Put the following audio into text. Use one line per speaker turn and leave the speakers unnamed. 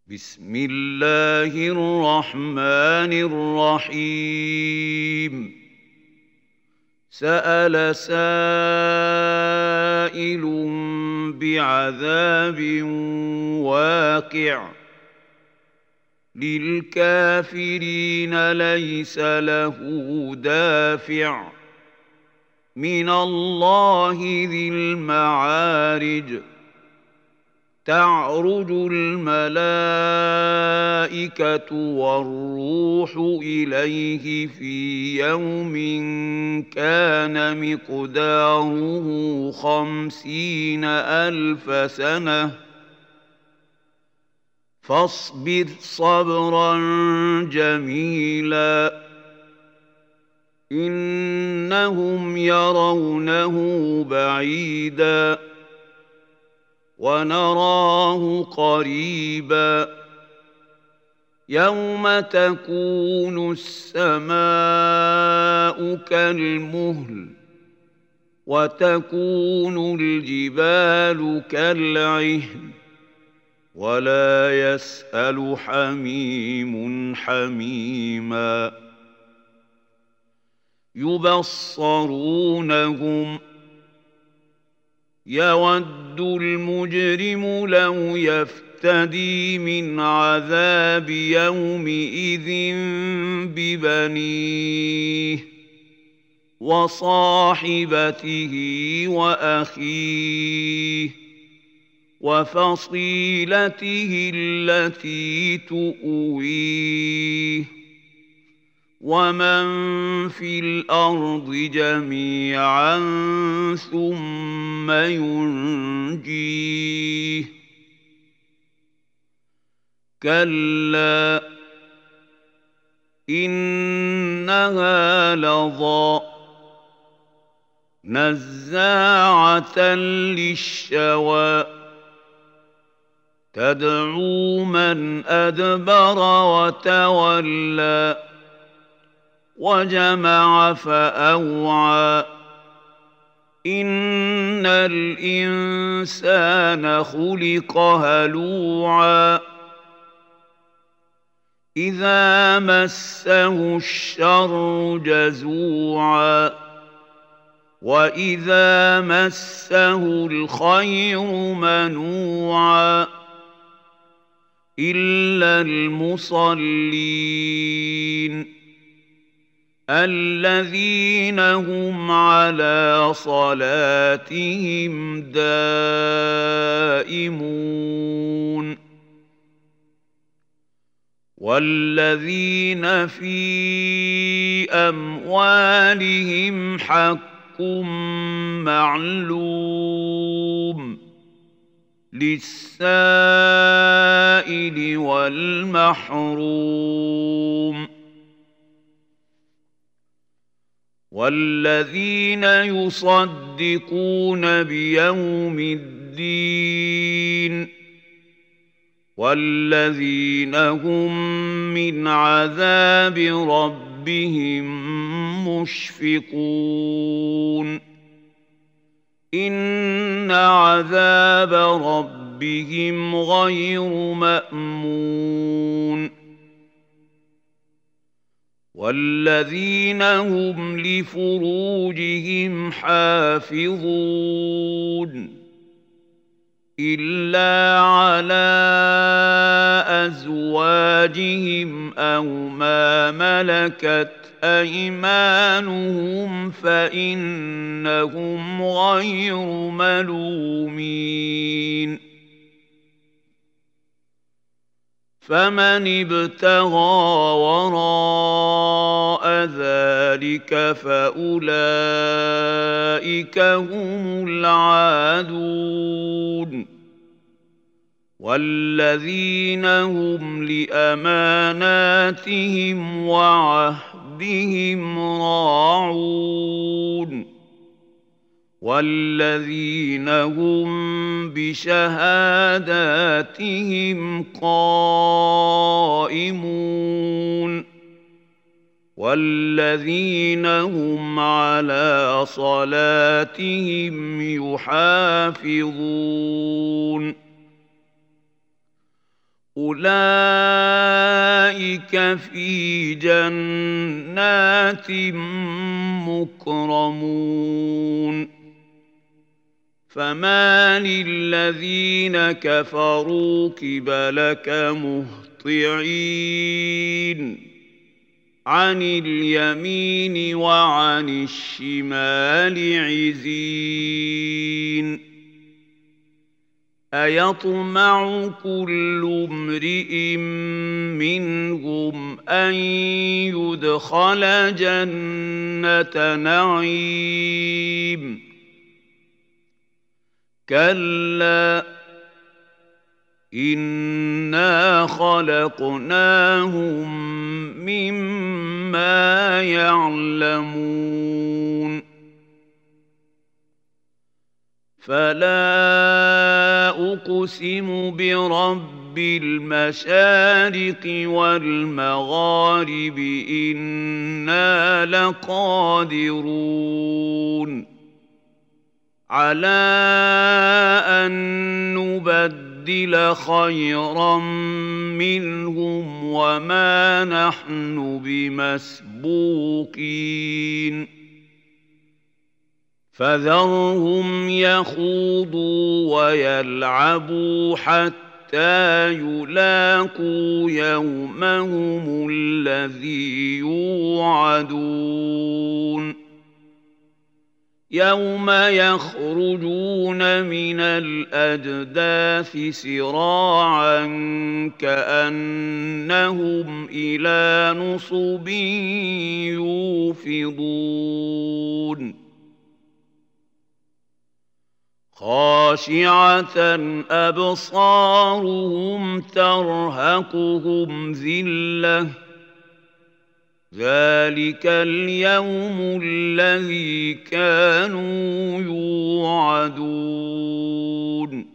بسم الله الرحمن الرحيم. سأل سائل بعذاب واقع للكافرين ليس له دافع من الله ذي المعارج. تعرج الملائكة والروح إليه في يوم كان مقداره 50,000 سنة فاصبر صبرا جميلا إنهم يرونه بعيدا ونراه قريبا يوم تكون السماء كالمهل وتكون الجبال كالعهن ولا يسأل حميم حميما يبصرونهم يود المجرم لو يفتدي من عذاب يومئذ ببنيه وصاحبته وأخيه وفصيلته التي تؤويه ومن في الأرض جميعا ثم ينجيه كلا إنها لظى نزاعة للشوى تدعو من أدبر وتولى وجمع فأوعى إن الإنسان خلق هلوعا إذا مسه الشر جزوعا وإذا مسه الخير منوعا إلا المصلين الذين هم على صلاتهم دائمون والذين في أموالهم حق معلوم للسائل والمحروم والذين يصدقون بيوم الدين والذين هم من عذاب ربهم مشفقون إن عذاب ربهم غير مأمون والذين هم لفروجهم حافظون إلا على أزواجهم أو ما ملكت أيمانهم فإنهم غير ملومين فمن ابتغى وراء ذلك فأولئك هم العادون والذين هم لأماناتهم وعهدهم راعون والذين هم بشهاداتهم قائمون والذين هم على صلاتهم يحافظون أولئك في جنات مكرمون فما للذين كفروا قبلك مهطعين عن اليمين وعن الشمال عزين أيطمع كل امرئ منهم أن يدخل جنة نعيم كلا إنا خلقناهم مما يعلمون فلا أقسم برب المشارق والمغارب إنا لقادرون على أن نبدل خيرا منهم وما نحن بمسبوقين فذرهم يخوضوا ويلعبوا حتى يلاقوا يومهم الذي يوعدون يوم يخرجون من الأجداث سراعا كأنهم إلى نصب يوفضون خاشعة أبصارهم ترهقهم ذلة ذلك اليوم الذي كانوا يوعدون